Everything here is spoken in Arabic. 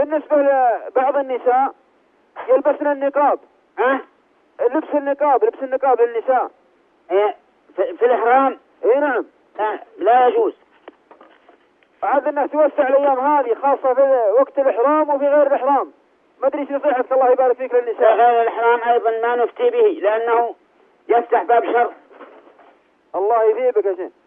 بالنسبة لبعض النساء يلبسن النقاب. لبس النقاب للنساء. في الإحرام. اي نعم. لا يجوز. عاد انها توسع الايام هذه خاصة في وقت الإحرام وفي غير الإحرام. ما ادري ايش نصيحتك الله يبارك فيك للنساء. غير الإحرام ايضا ما نفتي به لانه يفتح باب شر. الله يثيبك يا شيخ.